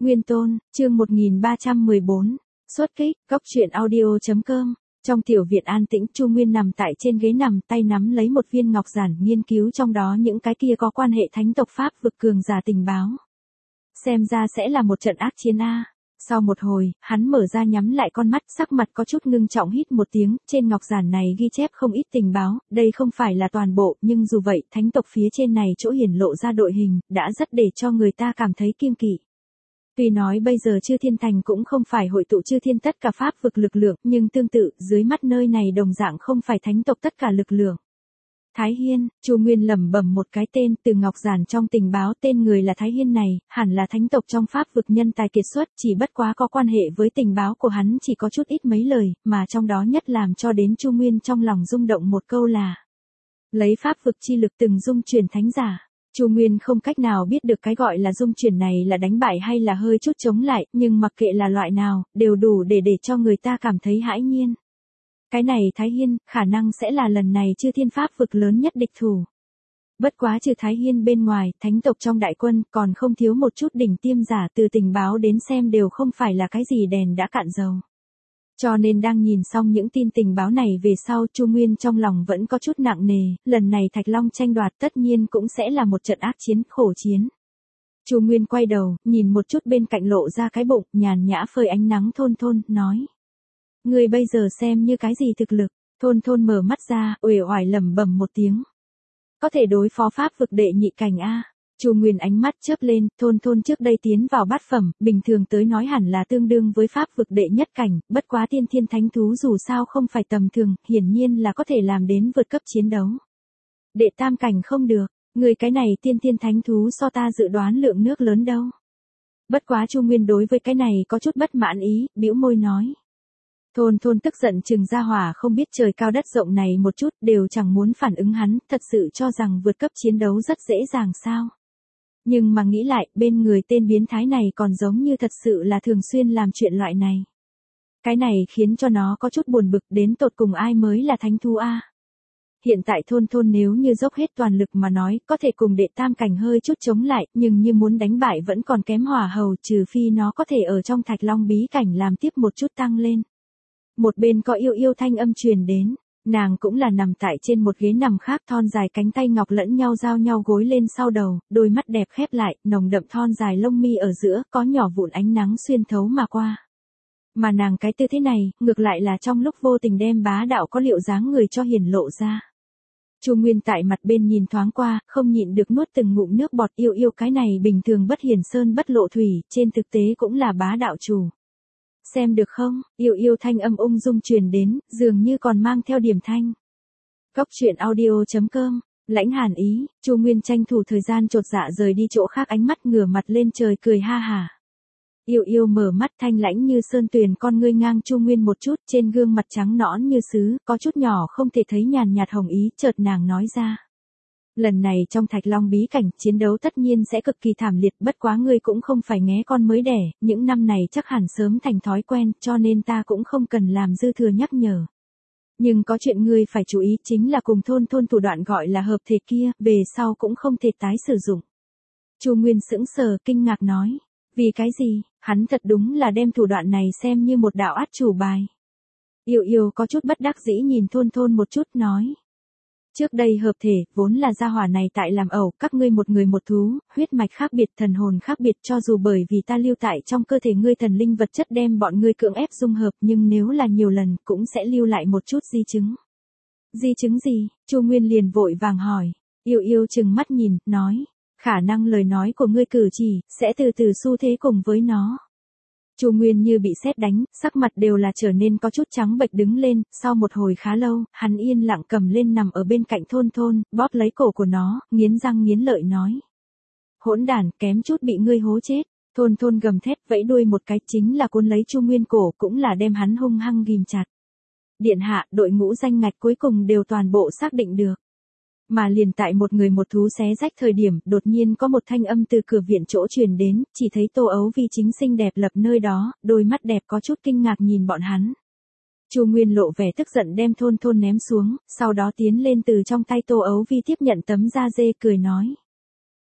Nguyên Tôn, chương 1314. Xuất kích, góc truyện audio.com. Trong tiểu viện an tĩnh, Chu Nguyên nằm tại trên ghế nằm, tay nắm lấy một viên ngọc giản, nghiên cứu trong đó những cái kia có quan hệ thánh tộc Pháp vực cường giả tình báo. Xem ra sẽ là một trận ác chiến a. Sau một hồi, hắn mở ra nhắm lại con mắt, sắc mặt có chút ngưng trọng, hít một tiếng, trên ngọc giản này ghi chép không ít tình báo, đây không phải là toàn bộ, nhưng dù vậy, thánh tộc phía trên này chỗ hiển lộ ra đội hình, đã rất để cho người ta cảm thấy kiêng kỵ. Tuy nói bây giờ Chư Thiên Thành cũng không phải hội tụ Chư Thiên tất cả Pháp vực lực lượng, nhưng tương tự, dưới mắt nơi này đồng dạng không phải thánh tộc tất cả lực lượng. Thái Hiên, Chu Nguyên lẩm bẩm một cái tên, từ ngọc giản trong tình báo tên người là Thái Hiên này, hẳn là thánh tộc trong Pháp vực nhân tài kiệt xuất, chỉ bất quá có quan hệ với tình báo của hắn chỉ có chút ít mấy lời, mà trong đó nhất làm cho đến Chu Nguyên trong lòng rung động một câu là: lấy Pháp vực chi lực từng dung chuyển thánh giả. Chu Nguyên không cách nào biết được cái gọi là dung chuyển này là đánh bại hay là hơi chút chống lại, nhưng mặc kệ là loại nào, đều đủ để cho người ta cảm thấy hãi nhiên. Cái này Thái Hiên, khả năng sẽ là lần này Chư Thiên Pháp vực lớn nhất địch thủ. Bất quá trừ Thái Hiên bên ngoài, thánh tộc trong đại quân còn không thiếu một chút đỉnh tiêm giả, từ tình báo đến xem đều không phải là cái gì đèn đã cạn dầu. Cho nên đang nhìn xong những tin tình báo này về sau, Chu Nguyên trong lòng vẫn có chút nặng nề, lần này Thạch Long tranh đoạt tất nhiên cũng sẽ là một trận ác chiến, khổ chiến. Chu Nguyên quay đầu, nhìn một chút bên cạnh lộ ra cái bụng, nhàn nhã phơi ánh nắng Thôn Thôn, nói: người bây giờ xem như cái gì thực lực? Thôn Thôn mở mắt ra, uể oải lẩm bẩm một tiếng: có thể đối phó Pháp vực đệ nhị cảnh a. Chu Nguyên ánh mắt chớp lên, Thôn Thôn trước đây tiến vào bát phẩm, bình thường tới nói hẳn là tương đương với Pháp vực đệ nhất cảnh, bất quá tiên thiên thánh thú dù sao không phải tầm thường, hiển nhiên là có thể làm đến vượt cấp chiến đấu. Đệ tam cảnh không được, người cái này tiên thiên thánh thú so ta dự đoán lượng nước lớn đâu. Bất quá Chu Nguyên đối với cái này có chút bất mãn ý, bĩu môi nói. Thôn Thôn tức giận chừng ra hỏa không biết trời cao đất rộng này một chút, đều chẳng muốn phản ứng hắn, thật sự cho rằng vượt cấp chiến đấu rất dễ dàng sao. Nhưng mà nghĩ lại, bên người tên biến thái này còn giống như thật sự là thường xuyên làm chuyện loại này. Cái này khiến cho nó có chút buồn bực, đến tột cùng ai mới là thánh thú a. Hiện tại Thôn Thôn nếu như dốc hết toàn lực mà nói, có thể cùng đệ tam cảnh hơi chút chống lại, nhưng như muốn đánh bại vẫn còn kém hỏa hầu, trừ phi nó có thể ở trong Thạch Long bí cảnh làm tiếp một chút tăng lên. Một bên có yêu yêu thanh âm truyền đến. Nàng cũng là nằm tại trên một ghế nằm khác, thon dài cánh tay ngọc lẫn nhau giao nhau gối lên sau đầu, đôi mắt đẹp khép lại, nồng đậm thon dài lông mi ở giữa, có nhỏ vụn ánh nắng xuyên thấu mà qua. Mà nàng cái tư thế này, ngược lại là trong lúc vô tình đem bá đạo có liệu dáng người cho hiển lộ ra. Chu Nguyên tại mặt bên nhìn thoáng qua, không nhịn được nuốt từng ngụm nước bọt, yêu yêu cái này bình thường bất hiển sơn bất lộ thủy, trên thực tế cũng là bá đạo chủ. Xem được không, yêu yêu thanh âm ung dung truyền đến, dường như còn mang theo điểm thanh. Góc truyện audio.com, lãnh hàn ý, Chu Nguyên tranh thủ thời gian chột dạ rời đi chỗ khác, ánh mắt ngửa mặt lên trời cười ha hả. Yêu yêu mở mắt thanh lãnh như sơn tuyền, con ngươi ngang Chu Nguyên một chút, trên gương mặt trắng nõn như sứ, có chút nhỏ không thể thấy nhàn nhạt hồng ý, chợt nàng nói ra. Lần này trong Thạch Long bí cảnh, chiến đấu tất nhiên sẽ cực kỳ thảm liệt, bất quá ngươi cũng không phải nghé con mới đẻ, những năm này chắc hẳn sớm thành thói quen, cho nên ta cũng không cần làm dư thừa nhắc nhở. Nhưng có chuyện ngươi phải chú ý, chính là cùng Thôn Thôn thủ đoạn gọi là hợp thể kia, về sau cũng không thể tái sử dụng. Chu Nguyên sững sờ, kinh ngạc nói, vì cái gì? Hắn thật đúng là đem thủ đoạn này xem như một đạo át chủ bài. Yêu yêu có chút bất đắc dĩ nhìn Thôn Thôn một chút, nói. Trước đây hợp thể, vốn là gia hỏa này tại làm ẩu, các ngươi một người một thú, huyết mạch khác biệt, thần hồn khác biệt, cho dù bởi vì ta lưu tại trong cơ thể ngươi thần linh vật chất đem bọn ngươi cưỡng ép dung hợp, nhưng nếu là nhiều lần, cũng sẽ lưu lại một chút di chứng. Di chứng gì? Chu Nguyên liền vội vàng hỏi. Yêu yêu chừng mắt nhìn, nói, khả năng lời nói của ngươi cử chỉ, sẽ từ từ xu thế cùng với nó. Chu Nguyên như bị sét đánh, sắc mặt đều là trở nên có chút trắng bệch đứng lên, sau một hồi khá lâu, hắn yên lặng cầm lên nằm ở bên cạnh Thôn Thôn, bóp lấy cổ của nó, nghiến răng nghiến lợi nói. Hỗn đản, kém chút bị ngươi hố chết. Thôn Thôn gầm thét vẫy đuôi một cái, chính là cuốn lấy Chu Nguyên cổ, cũng là đem hắn hung hăng ghim chặt. Điện hạ, đội ngũ danh ngạch cuối cùng đều toàn bộ xác định được. Mà liền tại một người một thú xé rách thời điểm, đột nhiên có một thanh âm từ cửa viện chỗ truyền đến, chỉ thấy Tô Ấu Vi chính xinh đẹp lập nơi đó, đôi mắt đẹp có chút kinh ngạc nhìn bọn hắn. Chu Nguyên lộ vẻ tức giận đem Thôn Thôn ném xuống, sau đó tiến lên từ trong tay Tô Ấu Vi tiếp nhận tấm da dê, cười nói.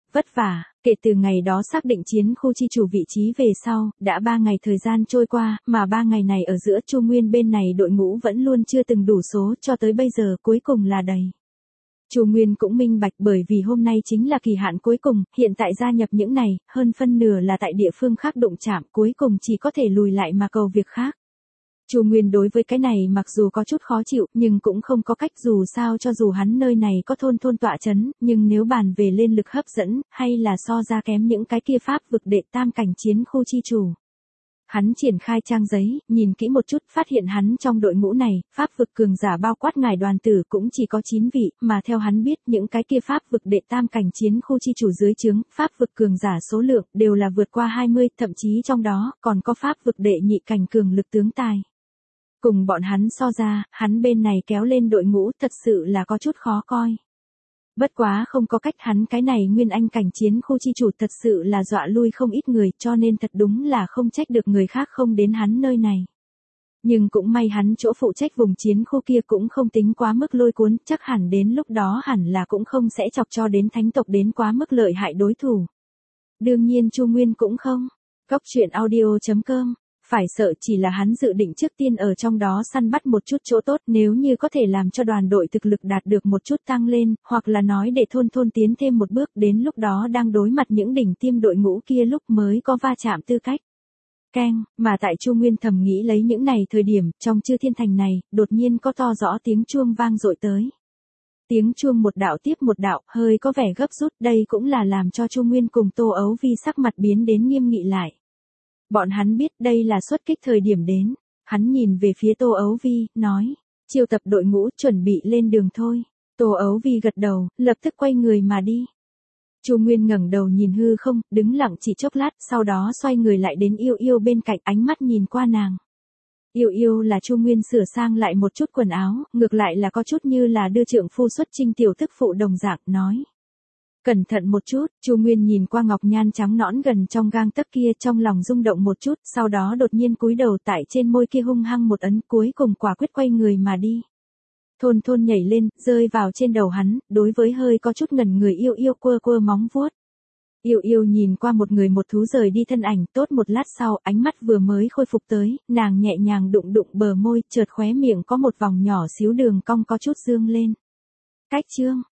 Vất vả, kể từ ngày đó xác định chiến khu chi chủ vị trí về sau, đã 3 ngày thời gian trôi qua, mà 3 ngày này ở giữa Chu Nguyên bên này đội ngũ vẫn luôn chưa từng đủ số, cho tới bây giờ cuối cùng là đầy. Chu Nguyên cũng minh bạch bởi vì hôm nay chính là kỳ hạn cuối cùng, hiện tại gia nhập những này, hơn phân nửa là tại địa phương khác đụng chạm, cuối cùng chỉ có thể lùi lại mà cầu việc khác. Chu Nguyên đối với cái này mặc dù có chút khó chịu, nhưng cũng không có cách, dù sao cho dù hắn nơi này có thôn tọa chấn, nhưng nếu bàn về lên lực hấp dẫn, hay là so ra kém những cái kia pháp vực đệ tam cảnh chiến khu chi chủ. Hắn triển khai trang giấy, nhìn kỹ một chút, phát hiện hắn trong đội ngũ này, pháp vực cường giả bao quát ngài đoàn tử cũng chỉ có 9 vị, mà theo hắn biết những cái kia pháp vực đệ tam cảnh chiến khu chi chủ dưới trướng, pháp vực cường giả số lượng đều là vượt qua 20, thậm chí trong đó còn có pháp vực đệ nhị cảnh cường lực tướng tài. Cùng bọn hắn so ra, hắn bên này kéo lên đội ngũ thật sự là có chút khó coi. Bất quá không có cách, hắn cái này nguyên anh cảnh chiến khu chi chủ thật sự là dọa lui không ít người, cho nên thật đúng là không trách được người khác không đến hắn nơi này. Nhưng cũng may hắn chỗ phụ trách vùng chiến khu kia cũng không tính quá mức lôi cuốn, chắc hẳn đến lúc đó hẳn là cũng không sẽ chọc cho đến thánh tộc đến quá mức lợi hại đối thủ. Đương nhiên Chu Nguyên cũng không. Cóc truyện audio.com. Phải sợ chỉ là hắn dự định trước tiên ở trong đó săn bắt một chút chỗ tốt, nếu như có thể làm cho đoàn đội thực lực đạt được một chút tăng lên, hoặc là nói để thôn tiến thêm một bước, đến lúc đó đang đối mặt những đỉnh tiêm đội ngũ kia lúc mới có va chạm tư cách. Keng, mà tại Chu Nguyên thầm nghĩ lấy những này thời điểm, trong Chư Thiên Thành này, đột nhiên có to rõ tiếng chuông vang dội tới. Tiếng chuông một đạo tiếp một đạo, hơi có vẻ gấp rút, đây cũng là làm cho Chu Nguyên cùng Tô Ấu Vi sắc mặt biến đến nghiêm nghị lại. Bọn hắn biết đây là xuất kích thời điểm đến. Hắn nhìn về phía Tô Ấu Vi, nói. Chiêu tập đội ngũ chuẩn bị lên đường thôi. Tô Ấu Vi gật đầu, lập tức quay người mà đi. Chu Nguyên ngẩng đầu nhìn hư không, đứng lặng chỉ chốc lát, sau đó xoay người lại đến Yêu Yêu bên cạnh, ánh mắt nhìn qua nàng. Yêu Yêu là Chu Nguyên sửa sang lại một chút quần áo, ngược lại là có chút như là đưa trượng phu xuất chinh tiểu tức phụ đồng dạng, nói. Cẩn thận một chút, Chu Nguyên nhìn qua ngọc nhan trắng nõn gần trong gang tấc kia, trong lòng rung động một chút, sau đó đột nhiên cúi đầu tại trên môi kia hung hăng một ấn, cuối cùng quả quyết quay người mà đi. Thôn nhảy lên, rơi vào trên đầu hắn, đối với hơi có chút ngẩn người Yêu Yêu quơ móng vuốt. Yêu Yêu nhìn qua một người một thú rời đi thân ảnh, tốt một lát sau, ánh mắt vừa mới khôi phục tới, nàng nhẹ nhàng đụng bờ môi, chợt khóe miệng có một vòng nhỏ xíu đường cong có chút dương lên. Cách chương